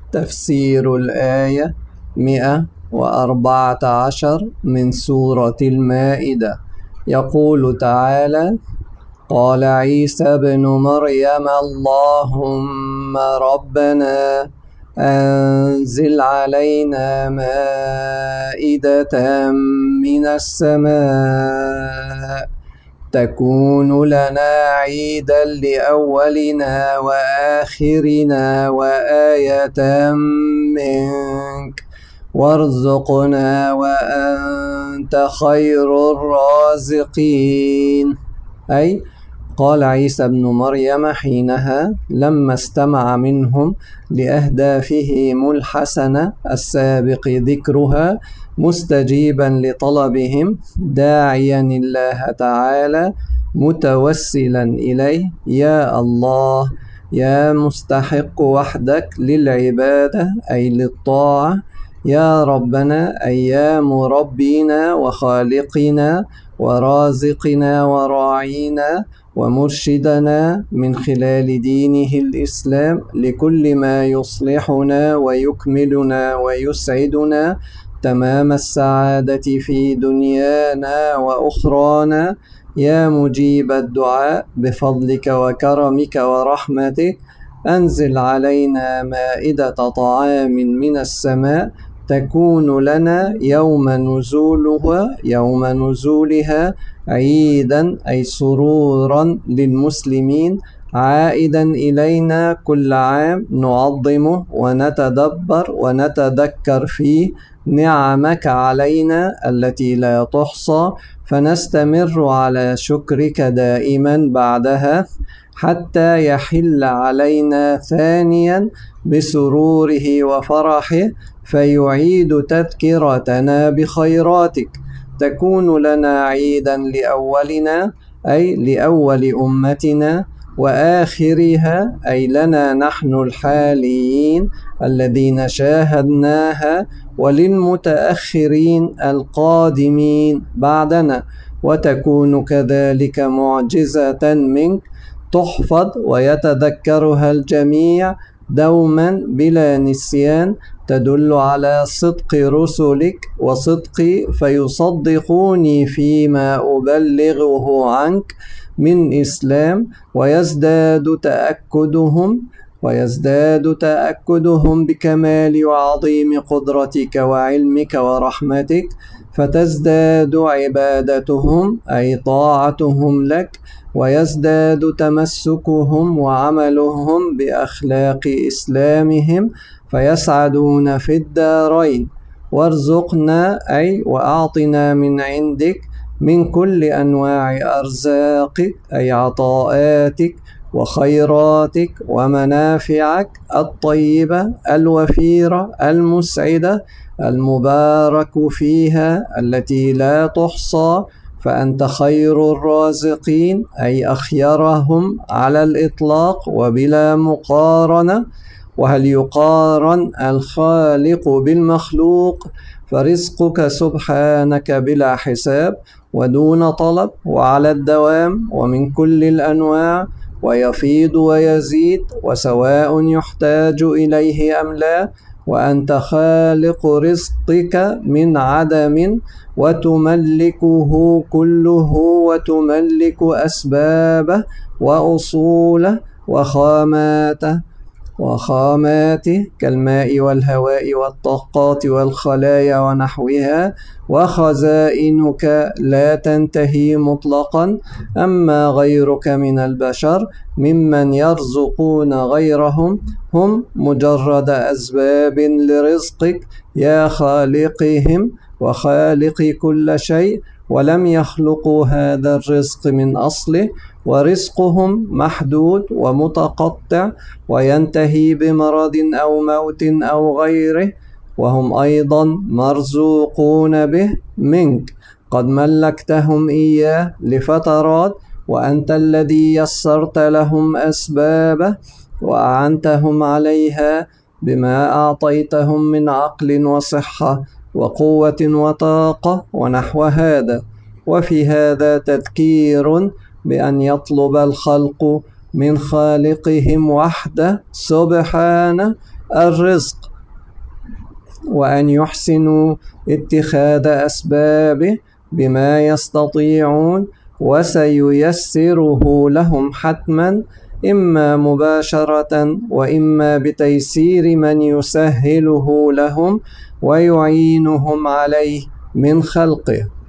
تفسير الآية 114 من سورة المائدة. يقول تعالى: قال عيسى ابن مريم اللهم ربنا أنزل علينا مائدة من السماء تكون لنا عيدا لأولنا وآخرنا وآية منك وارزقنا وأنت خير الرازقين. أي قال عيسى ابن مريم حينها لما استمع منهم لأهدافهم الحسنة السابق ذكرها، مستجيبا لطلبهم، داعيا الله تعالى متوسلا إليه: يا الله، يا مستحق وحدك للعبادة أي للطاعة، يا ربنا أي يا مربينا وخالقنا ورازقنا وراعينا ومرشدنا من خلال دينه الإسلام لكل ما يصلحنا ويكملنا ويسعدنا تمام السعادة في دنيانا وأخرانا. يا مجيب الدعاء بفضلك وكرمك ورحمتك أنزل علينا مائدة طعام من السماء تكون لنا يوم نزولها عيدا أي سرورا للمسلمين، عائدا إلينا كل عام نعظمه ونتدبر ونتذكر فيه نعمك علينا التي لا تحصى، فنستمر على شكرك دائما بعدها حتى يحل علينا ثانيا بسروره وفرحه فيعيد تذكرتنا بخيراتك، تكون لنا عيدا لأولنا أي لأول أمتنا، وآخرها أي لنا نحن الحاليين الذين شاهدناها، وللمتأخرين القادمين بعدنا، وتكون كذلك معجزة منك تحفظ ويتذكرها الجميع دوما بلا نسيان، تدل على صدق رسلك وصدقي فيصدقوني فيما أبلغه عنك من إسلام، ويزداد تأكدهم بكمال وعظيم قدرتك وعلمك ورحمتك، فتزداد عبادتهم أي طاعتهم لك، ويزداد تمسكهم وعملهم بأخلاق إسلامهم فيسعدون في الدارين. وارزقنا أي وأعطنا من عندك من كل أنواع أرزاقك أي عطاءاتك وخيراتك ومنافعك الطيبة الوفيرة المسعدة المبارك فيها التي لا تحصى، فأنت خير الرازقين أي أخيرهم على الإطلاق وبلا مقارنة. وهل يقارن الخالق بالمخلوق؟ فرزقك سبحانك بلا حساب ودون طلب وعلى الدوام ومن كل الأنواع، ويفيض ويزيد وسواء يحتاج إليه أم لا، وأنت خالق رزقك من عدم وتملكه كله وتملك أسبابه وأصوله وخاماته كالماء والهواء والطاقات والخلايا ونحوها، وخزائنك لا تنتهي مطلقا. أما غيرك من البشر ممن يرزقون غيرهم هم مجرد أسباب لرزقك يا خالقهم وخالق كل شيء، ولم يخلقوا هذا الرزق من أصله، ورزقهم محدود ومتقطع وينتهي بمرض أو موت أو غيره، وهم أيضا مرزوقون به منك، قد ملكتهم إياه لفترات، وأنت الذي يسرت لهم أسبابه وأعنتهم عليها بما أعطيتهم من عقل وصحة وقوة وطاقة ونحو هذا. وفي هذا تذكير بأن يطلب الخلق من خالقهم وحده سبحانه الرزق، وأن يحسنوا اتخاذ أسبابه بما يستطيعون، وسييسره لهم حتما، إما مباشرة وإما بتيسير من يسهله لهم ويعينهم عليه من خلقه.